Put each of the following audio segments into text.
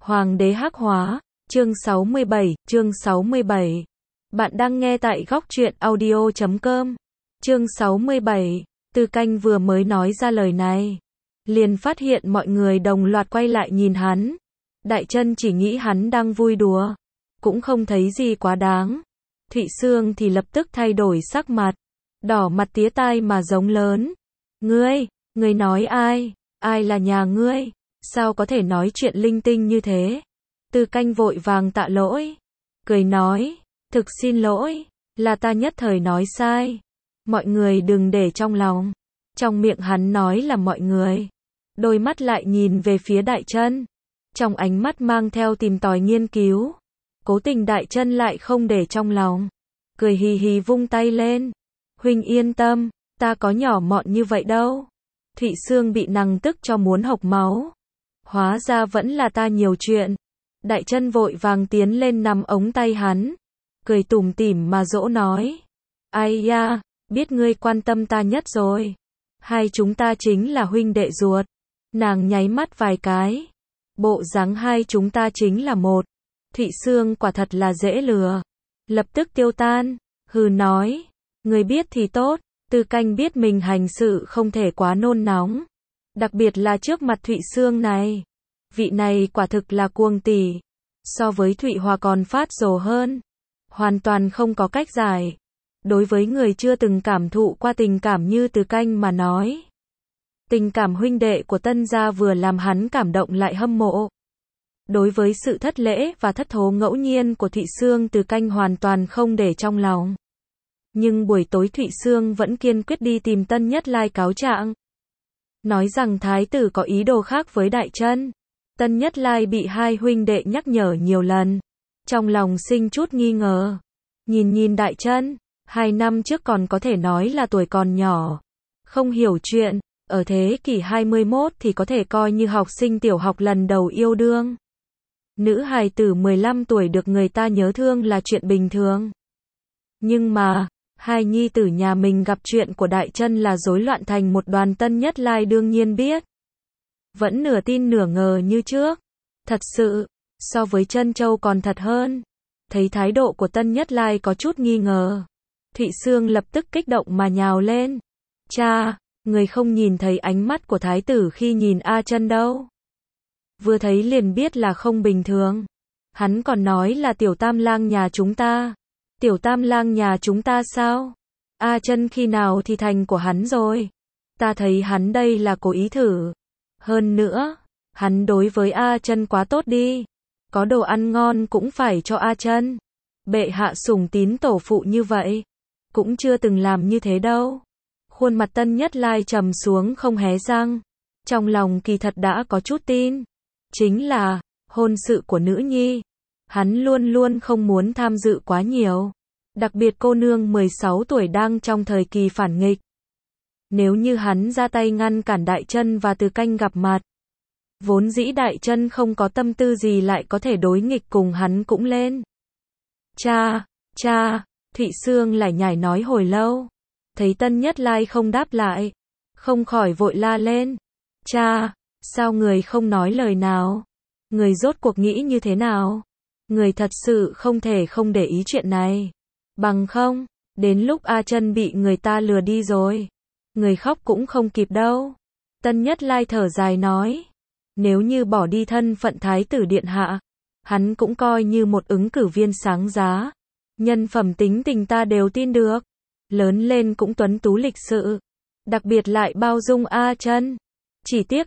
Hoàng đế hắc hóa, chương 67. Bạn đang nghe tại góc truyện audio.com. Chương 67, Tư Canh vừa mới nói ra lời này, liền phát hiện mọi người đồng loạt quay lại nhìn hắn. Đại Trân chỉ nghĩ hắn đang vui đùa, cũng không thấy gì quá đáng. Thụy Xương thì lập tức thay đổi sắc mặt, đỏ mặt tía tai mà giống lớn. Ngươi nói ai? Ai là nhà ngươi? Sao có thể nói chuyện linh tinh như thế? Tư Canh vội vàng tạ lỗi, cười nói, thực xin lỗi, là ta nhất thời nói sai. Mọi người đừng để trong lòng. Trong miệng hắn nói là mọi người, đôi mắt lại nhìn về phía Đại Trân, trong ánh mắt mang theo tìm tòi nghiên cứu. Cố tình Đại Trân lại không để trong lòng, cười hì hì vung tay lên. Huynh yên tâm, ta có nhỏ mọn như vậy đâu. Thụy Xương bị nàng tức cho muốn hộc máu. Hóa ra vẫn là ta nhiều chuyện. Đại Trân vội vàng tiến lên nắm ống tay hắn, cười tủm tỉm mà dỗ nói, ai da, biết ngươi quan tâm ta nhất rồi. Hai chúng ta chính là huynh đệ ruột. Nàng nháy mắt vài cái, bộ dáng hai chúng ta chính là một. Thụy Xương quả thật là dễ lừa, lập tức tiêu tan, hừ nói, người biết thì tốt. Tư Canh biết mình hành sự không thể quá nôn nóng, đặc biệt là trước mặt Thụy Xương này. Vị này quả thực là cuồng tỷ, so với Thụy Hòa còn phát rồ hơn, hoàn toàn không có cách giải. Đối với người chưa từng cảm thụ qua tình cảm như Tư Canh mà nói, tình cảm huynh đệ của Tân gia vừa làm hắn cảm động lại hâm mộ. Đối với sự thất lễ và thất thố ngẫu nhiên của Thụy Xương, Tư Canh hoàn toàn không để trong lòng. Nhưng buổi tối Thụy Xương vẫn kiên quyết đi tìm Tân Nhất Lai cáo trạng, nói rằng thái tử có ý đồ khác với Đại Trân. Tân Nhất Lai bị hai huynh đệ nhắc nhở nhiều lần, trong lòng sinh chút nghi ngờ. Nhìn Đại Trân, 2 năm trước còn có thể nói là tuổi còn nhỏ, không hiểu chuyện, ở thế kỷ 21 thì có thể coi như học sinh tiểu học lần đầu yêu đương. Nữ hài tử 15 tuổi được người ta nhớ thương là chuyện bình thường. Nhưng mà, hai nhi tử nhà mình gặp chuyện của Đại Trân là rối loạn thành một đoàn. Tân Nhất Lai đương nhiên biết, vẫn nửa tin nửa ngờ như trước. Thật sự, so với Trân Châu còn thật hơn. Thấy thái độ của Tân Nhất Lai có chút nghi ngờ, Thụy Xương lập tức kích động mà nhào lên. Cha, người không nhìn thấy ánh mắt của thái tử khi nhìn A Trân đâu. Vừa thấy liền biết là không bình thường. Hắn còn nói là tiểu tam lang nhà chúng ta. Tiểu tam lang nhà chúng ta sao? A Trân khi nào thì thành của hắn rồi? Ta thấy hắn đây là cố ý thử. Hơn nữa, hắn đối với A Trân quá tốt đi. Có đồ ăn ngon cũng phải cho A Trân. Bệ hạ sủng tín tổ phụ như vậy, cũng chưa từng làm như thế đâu. Khuôn mặt Tân Nhất Lai trầm xuống không hé răng. Trong lòng kỳ thật đã có chút tin. Chính là, hôn sự của nữ nhi, hắn luôn luôn không muốn tham dự quá nhiều. Đặc biệt cô nương 16 tuổi đang trong thời kỳ phản nghịch. Nếu như hắn ra tay ngăn cản Đại Trân và Tư Canh gặp mặt, vốn dĩ Đại Trân không có tâm tư gì lại có thể đối nghịch cùng hắn cũng lên. Cha, Thụy Xương lại nhảy nói hồi lâu. Thấy Tân Nhất Lai không đáp lại, không khỏi vội la lên. Cha, sao người không nói lời nào? Người rốt cuộc nghĩ như thế nào? Người thật sự không thể không để ý chuyện này. Bằng không, đến lúc A Trân bị người ta lừa đi rồi, người khóc cũng không kịp đâu. Tân Nhất Lai thở dài nói, nếu như bỏ đi thân phận thái tử điện hạ, hắn cũng coi như một ứng cử viên sáng giá. Nhân phẩm tính tình ta đều tin được. Lớn lên cũng tuấn tú lịch sự, đặc biệt lại bao dung A Trân. Chỉ tiếc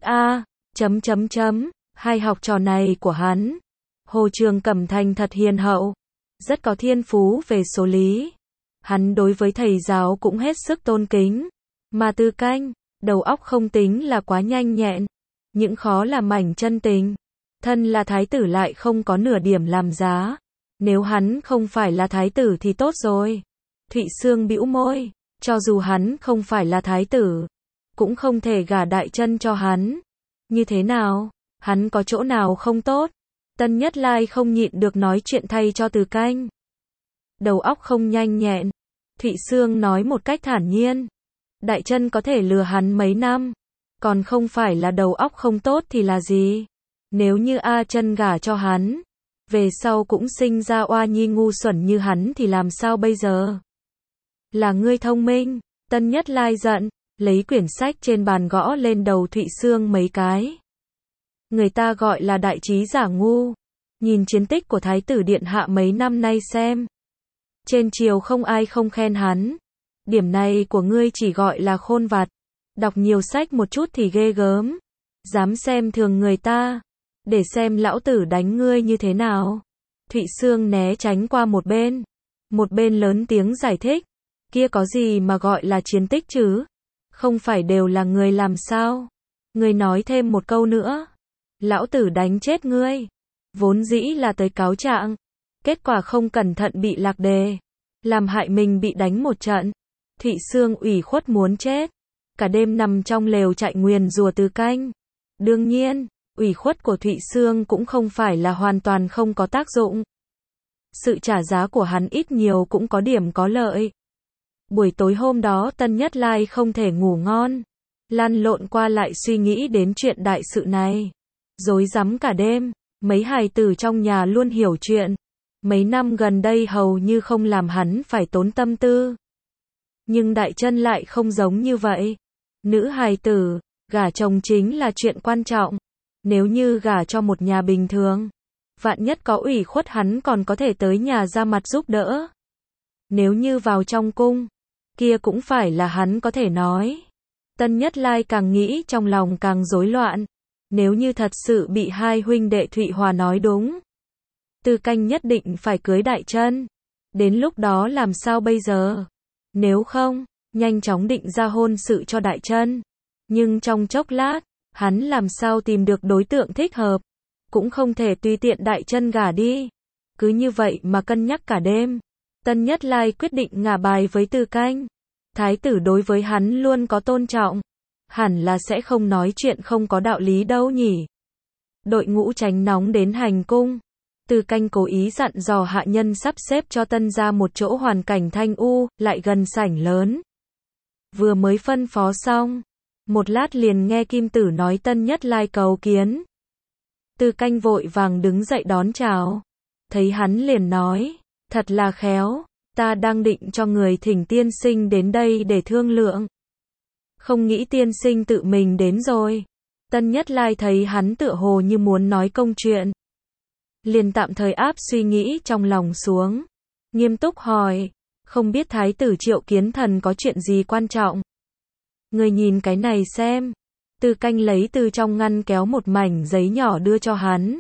hai học trò này của hắn, Hồ Trường Cẩm Thành thật hiền hậu, rất có thiên phú về số lý. Hắn đối với thầy giáo cũng hết sức tôn kính. Mà Tư Canh, đầu óc không tính là quá nhanh nhẹn, những khó là mảnh chân tình. Thân là thái tử lại không có nửa điểm làm giá. Nếu hắn không phải là thái tử thì tốt rồi. Thụy Xương bĩu môi, cho dù hắn không phải là thái tử, cũng không thể gả Đại Trân cho hắn. Như thế nào? Hắn có chỗ nào không tốt? Tân Nhất Lai không nhịn được nói chuyện thay cho Tư Canh. Đầu óc không nhanh nhẹn. Thụy Xương nói một cách thản nhiên. Đại Trân có thể lừa hắn mấy năm, còn không phải là đầu óc không tốt thì là gì? Nếu như A Chân gả cho hắn, về sau cũng sinh ra oa nhi ngu xuẩn như hắn thì làm sao bây giờ? Là ngươi thông minh. Tân Nhất Lai giận, lấy quyển sách trên bàn gõ lên đầu Thụy Xương mấy cái. Người ta gọi là đại trí giả ngu. Nhìn chiến tích của Thái tử Điện Hạ mấy năm nay xem. Trên triều không ai không khen hắn. Điểm này của ngươi chỉ gọi là khôn vặt. Đọc nhiều sách một chút thì ghê gớm. Dám xem thường người ta. Để xem lão tử đánh ngươi như thế nào. Thụy Xương né tránh qua một bên. Một bên lớn tiếng giải thích. Kia có gì mà gọi là chiến tích chứ? Không phải đều là người làm sao? Ngươi nói thêm một câu nữa. Lão tử đánh chết ngươi. Vốn dĩ là tới cáo trạng. Kết quả không cẩn thận bị lạc đề. Làm hại mình bị đánh một trận. Thụy Xương ủy khuất muốn chết. Cả đêm nằm trong lều chạy nguyền rủa Từ Canh. Đương nhiên, ủy khuất của Thụy Xương cũng không phải là hoàn toàn không có tác dụng. Sự trả giá của hắn ít nhiều cũng có điểm có lợi. Buổi tối hôm đó Tân Nhất Lai không thể ngủ ngon. Lăn lộn qua lại suy nghĩ đến chuyện đại sự này. Rối rắm cả đêm, mấy hài tử trong nhà luôn hiểu chuyện. Mấy năm gần đây hầu như không làm hắn phải tốn tâm tư. Nhưng Đại Chân lại không giống như vậy. Nữ hài tử, gả chồng chính là chuyện quan trọng. Nếu như gả cho một nhà bình thường, vạn nhất có ủy khuất hắn còn có thể tới nhà ra mặt giúp đỡ. Nếu như vào trong cung, kia cũng phải là hắn có thể nói. Tân Nhất Lai càng nghĩ trong lòng càng rối loạn. Nếu như thật sự bị hai huynh đệ Thụy Hòa nói đúng, Từ Canh nhất định phải cưới Đại Chân. Đến lúc đó làm sao bây giờ? Nếu không, nhanh chóng định ra hôn sự cho Đại Chân. Nhưng trong chốc lát, hắn làm sao tìm được đối tượng thích hợp? Cũng không thể tùy tiện Đại Chân gả đi. Cứ như vậy mà cân nhắc cả đêm. Tân Nhất Lai quyết định ngả bài với Từ Canh. Thái tử đối với hắn luôn có tôn trọng. Hẳn là sẽ không nói chuyện không có đạo lý đâu nhỉ. Đội ngũ tránh nóng đến hành cung. Từ Canh cố ý dặn dò hạ nhân sắp xếp cho tân gia một chỗ hoàn cảnh thanh u, lại gần sảnh lớn. Vừa mới phân phó xong, một lát liền nghe Kim Tử nói Tân Nhất Lai cầu kiến. Từ Canh vội vàng đứng dậy đón chào. Thấy hắn liền nói, thật là khéo, ta đang định cho người thỉnh tiên sinh đến đây để thương lượng. Không nghĩ tiên sinh tự mình đến rồi. Tân Nhất Lai thấy hắn tựa hồ như muốn nói công chuyện. Liền tạm thời áp suy nghĩ trong lòng xuống. Nghiêm túc hỏi, không biết Thái tử Triệu Kiến Thần có chuyện gì quan trọng? Người nhìn cái này xem. Từ Canh lấy từ trong ngăn kéo một mảnh giấy nhỏ đưa cho hắn.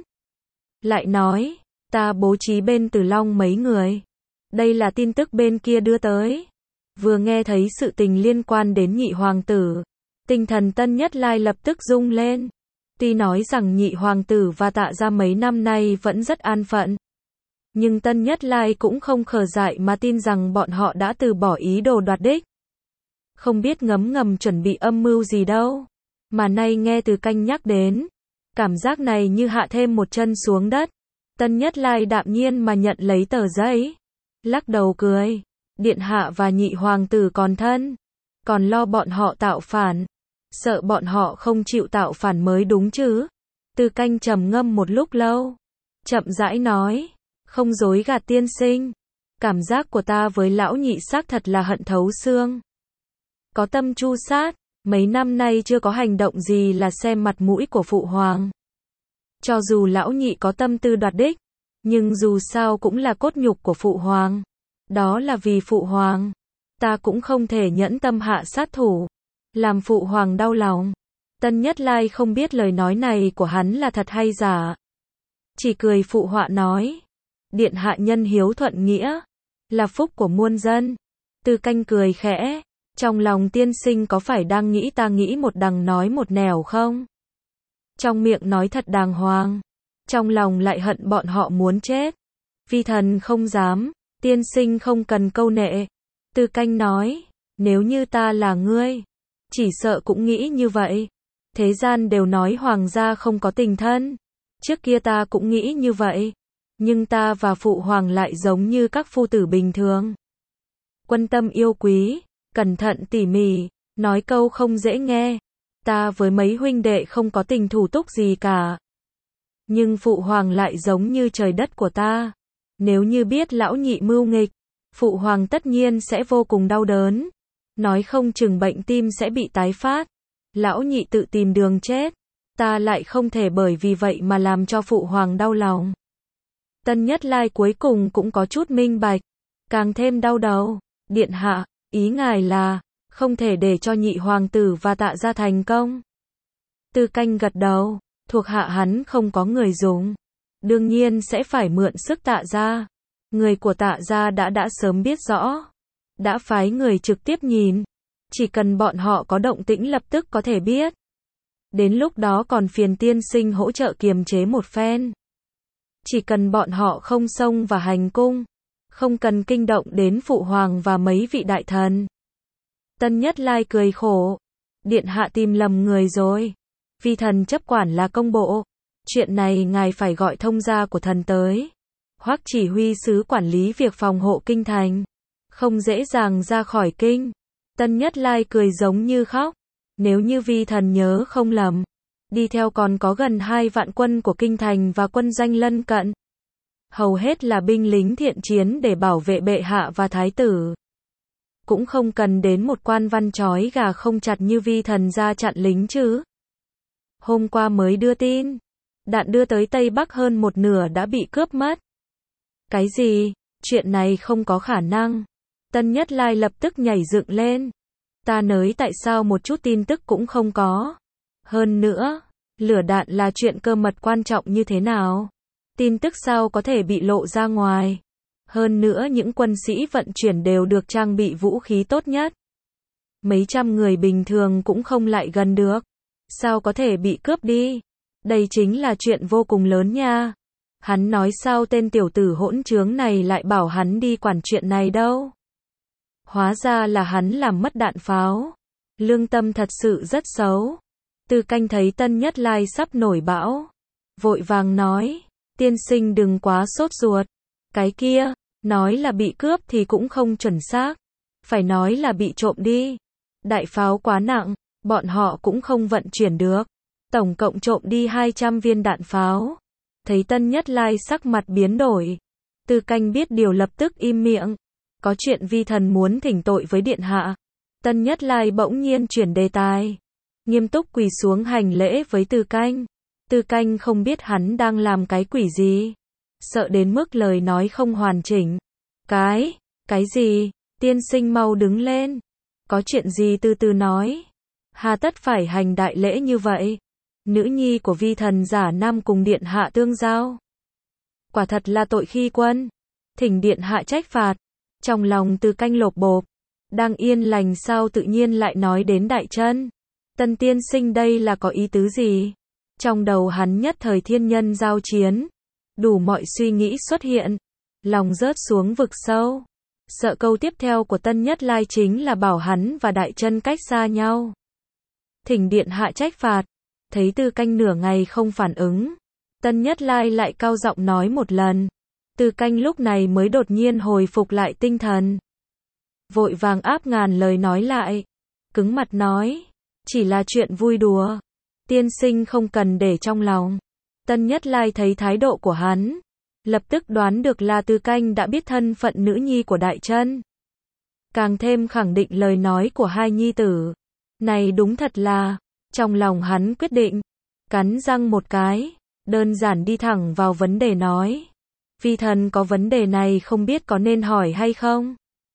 Lại nói, ta bố trí bên Tử Long mấy người. Đây là tin tức bên kia đưa tới. Vừa nghe thấy sự tình liên quan đến nhị hoàng tử, tinh thần Tân Nhất Lai lập tức rung lên. Tuy nói rằng nhị hoàng tử và Tạ gia mấy năm nay vẫn rất an phận, nhưng Tân Nhất Lai cũng không khờ dại mà tin rằng bọn họ đã từ bỏ ý đồ đoạt đích. Không biết ngấm ngầm chuẩn bị âm mưu gì đâu. Mà nay nghe Từ Canh nhắc đến, cảm giác này như hạ thêm một chân xuống đất. Tân Nhất Lai đạm nhiên mà nhận lấy tờ giấy, lắc đầu cười. Điện hạ và nhị hoàng tử còn thân, còn lo bọn họ tạo phản. Sợ bọn họ không chịu tạo phản mới đúng chứ. Từ Canh trầm ngâm một lúc lâu, chậm rãi nói, không dối gạt tiên sinh. Cảm giác của ta với lão nhị xác thật là hận thấu xương. Có tâm tru sát, mấy năm nay chưa có hành động gì là xem mặt mũi của phụ hoàng. Cho dù lão nhị có tâm tư đoạt đích, nhưng dù sao cũng là cốt nhục của phụ hoàng. Đó là vì phụ hoàng. Ta cũng không thể nhẫn tâm hạ sát thủ, làm phụ hoàng đau lòng. Tân Nhất Lai không biết lời nói này của hắn là thật hay giả. Chỉ cười phụ họa nói, điện hạ nhân hiếu thuận nghĩa, là phúc của muôn dân. Từ Canh cười khẽ, trong lòng tiên sinh có phải đang nghĩ ta nghĩ một đằng nói một nẻo không? Trong miệng nói thật đàng hoàng, trong lòng lại hận bọn họ muốn chết. Vi thần không dám, tiên sinh không cần câu nệ. Từ Canh nói, nếu như ta là ngươi, chỉ sợ cũng nghĩ như vậy. Thế gian đều nói hoàng gia không có tình thân. Trước kia ta cũng nghĩ như vậy. Nhưng ta và phụ hoàng lại giống như các phu tử bình thường. Quân tâm yêu quý, cẩn thận tỉ mỉ, nói câu không dễ nghe. Ta với mấy huynh đệ không có tình thủ túc gì cả. Nhưng phụ hoàng lại giống như trời đất của ta. Nếu như biết lão nhị mưu nghịch, phụ hoàng tất nhiên sẽ vô cùng đau đớn. Nói không chừng bệnh tim sẽ bị tái phát. Lão nhị tự tìm đường chết. Ta lại không thể bởi vì vậy mà làm cho phụ hoàng đau lòng. Tân Nhất Lai cuối cùng cũng có chút minh bạch. Càng thêm đau đầu. Điện hạ, ý ngài là không thể để cho nhị hoàng tử và Tạ gia thành công. Tư Canh gật đầu. Thuộc hạ hắn không có người dùng. Đương nhiên sẽ phải mượn sức Tạ gia. Người của Tạ gia đã sớm biết rõ. Đã phái người trực tiếp nhìn. Chỉ cần bọn họ có động tĩnh lập tức có thể biết. Đến lúc đó còn phiền tiên sinh hỗ trợ kiềm chế một phen. Chỉ cần bọn họ không xông vào hành cung. Không cần kinh động đến phụ hoàng và mấy vị đại thần. Tân Nhất Lai cười khổ. Điện hạ tìm lầm người rồi. Vi thần chấp quản là công bộ. Chuyện này ngài phải gọi thông gia của thần tới. Hoắc chỉ huy sứ quản lý việc phòng hộ kinh thành. Không dễ dàng ra khỏi kinh. Tân Nhất Lai cười giống như khóc. Nếu như vi thần nhớ không lầm. Đi theo còn có gần 2 vạn quân của kinh thành và quân doanh lân cận. Hầu hết là binh lính thiện chiến để bảo vệ bệ hạ và thái tử. Cũng không cần đến một quan văn trói gà không chặt như vi thần ra chặn lính chứ. Hôm qua mới đưa tin. Đạn đưa tới Tây Bắc hơn một nửa đã bị cướp mất. Cái gì? Chuyện này không có khả năng. Tân Nhất Lai lập tức nhảy dựng lên. Ta nới tại sao một chút tin tức cũng không có. Hơn nữa, lửa đạn là chuyện cơ mật quan trọng như thế nào? Tin tức sao có thể bị lộ ra ngoài? Hơn nữa những quân sĩ vận chuyển đều được trang bị vũ khí tốt nhất. Mấy trăm người bình thường cũng không lại gần được. Sao có thể bị cướp đi? Đây chính là chuyện vô cùng lớn nha. Hắn nói sao tên tiểu tử hỗn trướng này lại bảo hắn đi quản chuyện này đâu? Hóa ra là hắn làm mất đạn pháo. Lương tâm thật sự rất xấu. Tư Canh thấy Tân Nhất Lai sắp nổi bão. Vội vàng nói. Tiên sinh đừng quá sốt ruột. Cái kia, nói là bị cướp thì cũng không chuẩn xác. Phải nói là bị trộm đi. Đại pháo quá nặng, bọn họ cũng không vận chuyển được. Tổng cộng trộm đi 200 viên đạn pháo. Thấy Tân Nhất Lai sắc mặt biến đổi. Tư Canh biết điều lập tức im miệng. Có chuyện vi thần muốn thỉnh tội với điện hạ. Tân Nhất Lai bỗng nhiên chuyển đề tài. Nghiêm túc quỳ xuống hành lễ với Tư Canh. Tư Canh không biết hắn đang làm cái quỷ gì. Sợ đến mức lời nói không hoàn chỉnh. Cái gì? Tiên sinh mau đứng lên. Có chuyện gì từ từ nói. Hà tất phải hành đại lễ như vậy. Nữ nhi của vi thần giả nam cùng điện hạ tương giao. Quả thật là tội khi quân. Thỉnh điện hạ trách phạt. Trong lòng Tư Canh lộp bộp. Đang yên lành sao tự nhiên lại nói đến Đại Chân. Tân tiên sinh đây là có ý tứ gì? Trong đầu hắn nhất thời thiên nhân giao chiến. Đủ mọi suy nghĩ xuất hiện. Lòng rớt xuống vực sâu. Sợ câu tiếp theo của Tân Nhất Lai chính là bảo hắn và Đại Chân cách xa nhau. Thỉnh điện hạ trách phạt. Thấy Tư Canh nửa ngày không phản ứng. Tân Nhất Lai lại cao giọng nói một lần. Tư Canh lúc này mới đột nhiên hồi phục lại tinh thần. Vội vàng áp ngàn lời nói lại. Cứng mặt nói. Chỉ là chuyện vui đùa. Tiên sinh không cần để trong lòng. Tân Nhất Lai thấy thái độ của hắn. Lập tức đoán được là Tư Canh đã biết thân phận nữ nhi của Đại Chân. Càng thêm khẳng định lời nói của hai nhi tử. Này đúng thật là. Trong lòng hắn quyết định. Cắn răng một cái. Đơn giản đi thẳng vào vấn đề nói. Vi thần có vấn đề này không biết có nên hỏi hay không?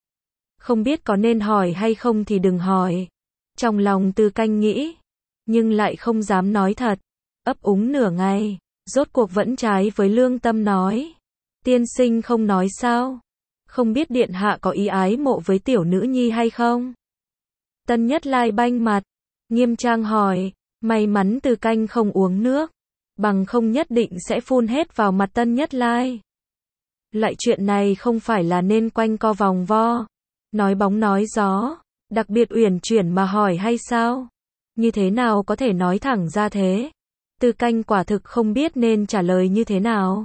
Không biết có nên hỏi hay không thì đừng hỏi. Trong lòng Tư Canh nghĩ. Nhưng lại không dám nói thật. Ấp úng nửa ngày. Rốt cuộc vẫn trái với lương tâm nói. Tiên sinh không nói sao? Không biết điện hạ có ý ái mộ với tiểu nữ nhi hay không? Tân Nhất Lai banh mặt. Nghiêm trang hỏi. May mắn Tư Canh không uống nước. Bằng không nhất định sẽ phun hết vào mặt Tân Nhất Lai. Lại chuyện này không phải là nên quanh co vòng vo. Nói bóng nói gió. Đặc biệt uyển chuyển mà hỏi hay sao? Như thế nào có thể nói thẳng ra thế? Tư Canh quả thực không biết nên trả lời như thế nào.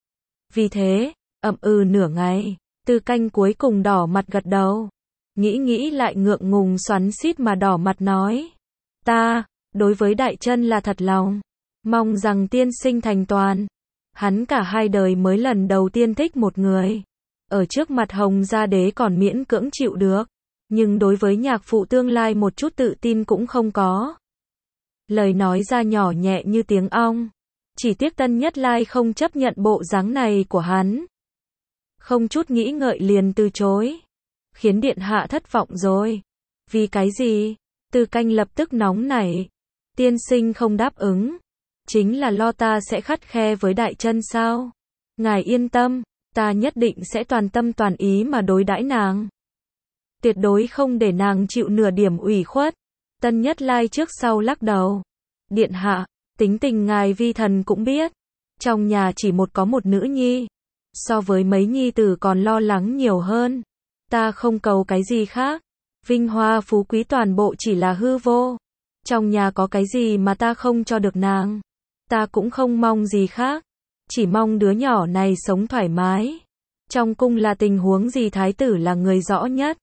Vì thế, ậm ừ nửa ngày, Tư Canh cuối cùng đỏ mặt gật đầu. Nghĩ lại ngượng ngùng xoắn xít mà đỏ mặt nói. Ta, đối với Đại Chân là thật lòng. Mong rằng tiên sinh thành toàn. Hắn cả hai đời mới lần đầu tiên thích một người. Ở trước mặt Hồng Gia Đế còn miễn cưỡng chịu được. Nhưng đối với nhạc phụ tương lai một chút tự tin cũng không có. Lời nói ra nhỏ nhẹ như tiếng ong. Chỉ tiếc Tân Nhất Lai không chấp nhận bộ dáng này của hắn. Không chút nghĩ ngợi liền từ chối. Khiến điện hạ thất vọng rồi. Vì cái gì? Từ Canh lập tức nóng nảy. Tiên sinh không đáp ứng. Chính là lo ta sẽ khắt khe với Đại Chân sao? Ngài yên tâm, ta nhất định sẽ toàn tâm toàn ý mà đối đãi nàng. Tuyệt đối không để nàng chịu nửa điểm ủy khuất. Tân Nhất Lai trước sau lắc đầu. Điện hạ, tính tình ngài vi thần cũng biết. Trong nhà chỉ có một nữ nhi. So với mấy nhi tử còn lo lắng nhiều hơn. Ta không cầu cái gì khác. Vinh hoa phú quý toàn bộ chỉ là hư vô. Trong nhà có cái gì mà ta không cho được nàng. Ta cũng không mong gì khác. Chỉ mong đứa nhỏ này sống thoải mái. Trong cung là tình huống gì thái tử là người rõ nhất.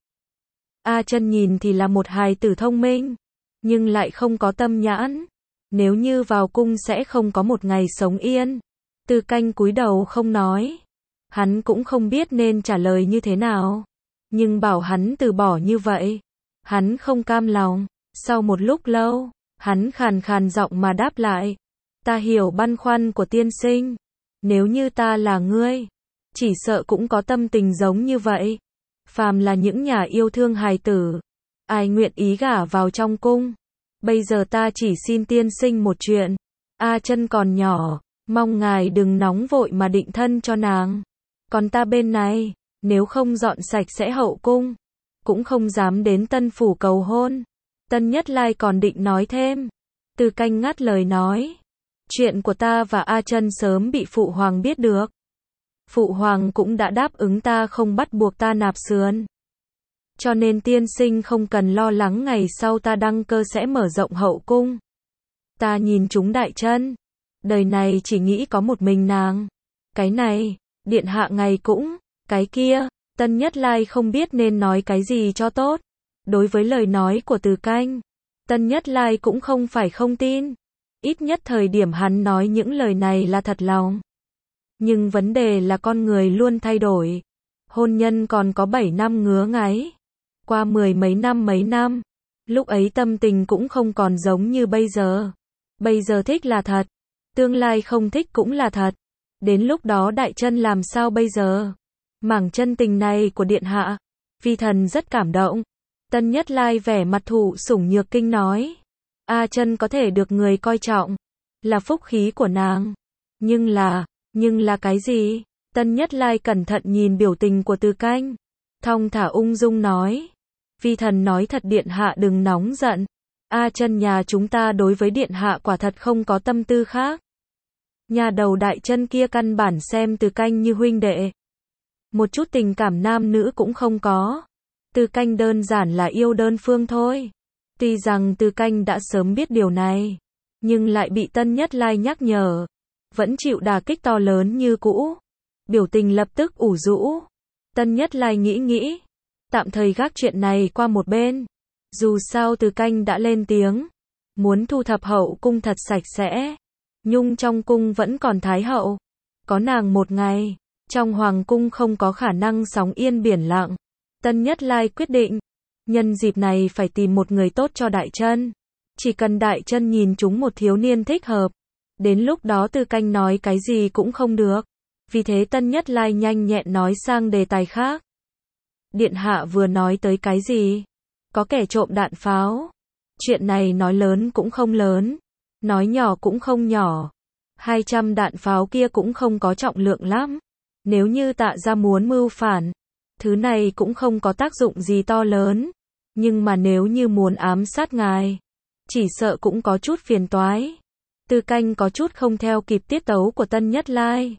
A Chân nhìn thì là một hài tử thông minh. Nhưng lại không có tâm nhãn. Nếu như vào cung sẽ không có một ngày sống yên. Từ Canh cúi đầu không nói. Hắn cũng không biết nên trả lời như thế nào. Nhưng bảo hắn từ bỏ như vậy. Hắn không cam lòng. Sau một lúc lâu, hắn khàn khàn giọng mà đáp lại. Ta hiểu băn khoăn của tiên sinh. Nếu như ta là ngươi, chỉ sợ cũng có tâm tình giống như vậy. Phàm là những nhà yêu thương hài tử, ai nguyện ý gả vào trong cung. Bây giờ ta chỉ xin tiên sinh một chuyện. A Chân còn nhỏ, mong ngài đừng nóng vội mà định thân cho nàng. Còn ta bên này, nếu không dọn sạch sẽ hậu cung, cũng không dám đến Tân phủ cầu hôn. Tân Nhất Lai còn định nói thêm. Từ Canh ngắt lời nói. Chuyện của ta và A Chân sớm bị Phụ Hoàng biết được. Phụ Hoàng cũng đã đáp ứng ta không bắt buộc ta nạp sườn. Cho nên tiên sinh không cần lo lắng ngày sau ta đăng cơ sẽ mở rộng hậu cung. Ta nhìn chúng Đại Chân. Đời này chỉ nghĩ có một mình nàng. Cái này, điện hạ ngày cũng, cái kia, Tân Nhất Lai không biết nên nói cái gì cho tốt. Đối với lời nói của Từ Canh, Tân Nhất Lai cũng không phải không tin. Ít nhất thời điểm hắn nói những lời này là thật lòng. Nhưng vấn đề là con người luôn thay đổi. Hôn nhân còn có 7 năm ngứa ngáy. Qua mấy năm. Lúc ấy tâm tình cũng không còn giống như bây giờ. Bây giờ thích là thật. Tương lai không thích cũng là thật. Đến lúc đó Đại Chân làm sao bây giờ? Mảng chân tình này của điện hạ, vi thần rất cảm động. Tân Nhất Lai vẻ mặt thụ sủng nhược kinh nói. A Chân có thể được người coi trọng, là phúc khí của nàng. Nhưng là cái gì? Tân Nhất Lai cẩn thận nhìn biểu tình của Từ Canh. Thong thả ung dung nói. Vi thần nói thật điện hạ đừng nóng giận. A Chân nhà chúng ta đối với điện hạ quả thật không có tâm tư khác. Nhà đầu Đại Chân kia căn bản xem Từ Canh như huynh đệ. Một chút tình cảm nam nữ cũng không có. Từ Canh đơn giản là yêu đơn phương thôi. Tuy rằng Từ Canh đã sớm biết điều này, nhưng lại bị Tân Nhất Lai nhắc nhở. Vẫn chịu đả kích to lớn như cũ. Biểu tình lập tức ủ rũ. Tân Nhất Lai nghĩ. Tạm thời gác chuyện này qua một bên. Dù sao Từ Canh đã lên tiếng. Muốn thu thập hậu cung thật sạch sẽ. Nhung trong cung vẫn còn thái hậu. Có nàng một ngày. Trong hoàng cung không có khả năng sóng yên biển lặng. Tân Nhất Lai quyết định. Nhân dịp này phải tìm một người tốt cho Đại Chân. Chỉ cần Đại Chân nhìn chúng một thiếu niên thích hợp. Đến lúc đó Từ Canh nói cái gì cũng không được. Vì thế Tân Nhất Lai nhanh nhẹn nói sang đề tài khác. Điện hạ vừa nói tới cái gì? Có kẻ trộm đạn pháo. Chuyện này nói lớn cũng không lớn. Nói nhỏ cũng không nhỏ. 200 đạn pháo kia cũng không có trọng lượng lắm. Nếu như Tạ gia muốn mưu phản, thứ này cũng không có tác dụng gì to lớn. Nhưng mà nếu như muốn ám sát ngài, chỉ sợ cũng có chút phiền toái. Từ Canh có chút không theo kịp tiết tấu của Tân Nhất Lai.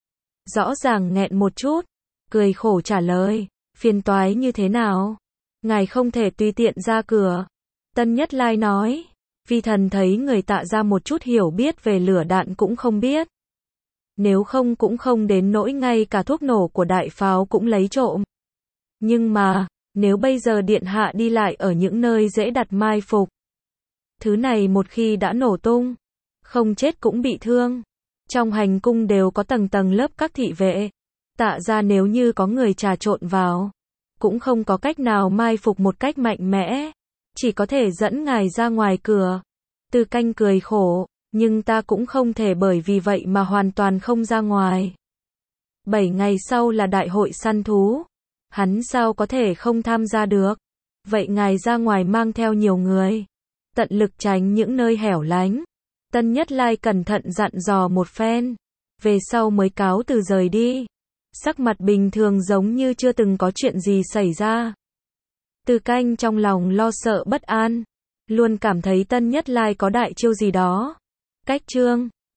Rõ ràng nghẹn một chút, cười khổ trả lời, phiền toái như thế nào? Ngài không thể tùy tiện ra cửa. Tân Nhất Lai nói, vi thần thấy người Tạ gia một chút hiểu biết về lửa đạn cũng không biết. Nếu không cũng không đến nỗi ngay cả thuốc nổ của đại pháo cũng lấy trộm. Nhưng mà, nếu bây giờ điện hạ đi lại ở những nơi dễ đặt mai phục, thứ này một khi đã nổ tung, không chết cũng bị thương. Trong hành cung đều có tầng tầng lớp các thị vệ. Tạ ra nếu như có người trà trộn vào, cũng không có cách nào mai phục một cách mạnh mẽ, chỉ có thể dẫn ngài ra ngoài cửa. Từ Canh cười khổ, nhưng ta cũng không thể bởi vì vậy mà hoàn toàn không ra ngoài. 7 ngày sau là đại hội săn thú, hắn sao có thể không tham gia được. Vậy ngài ra ngoài mang theo nhiều người, tận lực tránh những nơi hẻo lánh. Tân Nhất Lai cẩn thận dặn dò một phen, về sau mới cáo từ rời đi. Sắc mặt bình thường giống như chưa từng có chuyện gì xảy ra. Từ Canh trong lòng lo sợ bất an, luôn cảm thấy Tân Nhất Lai có đại chiêu gì đó. Cách chương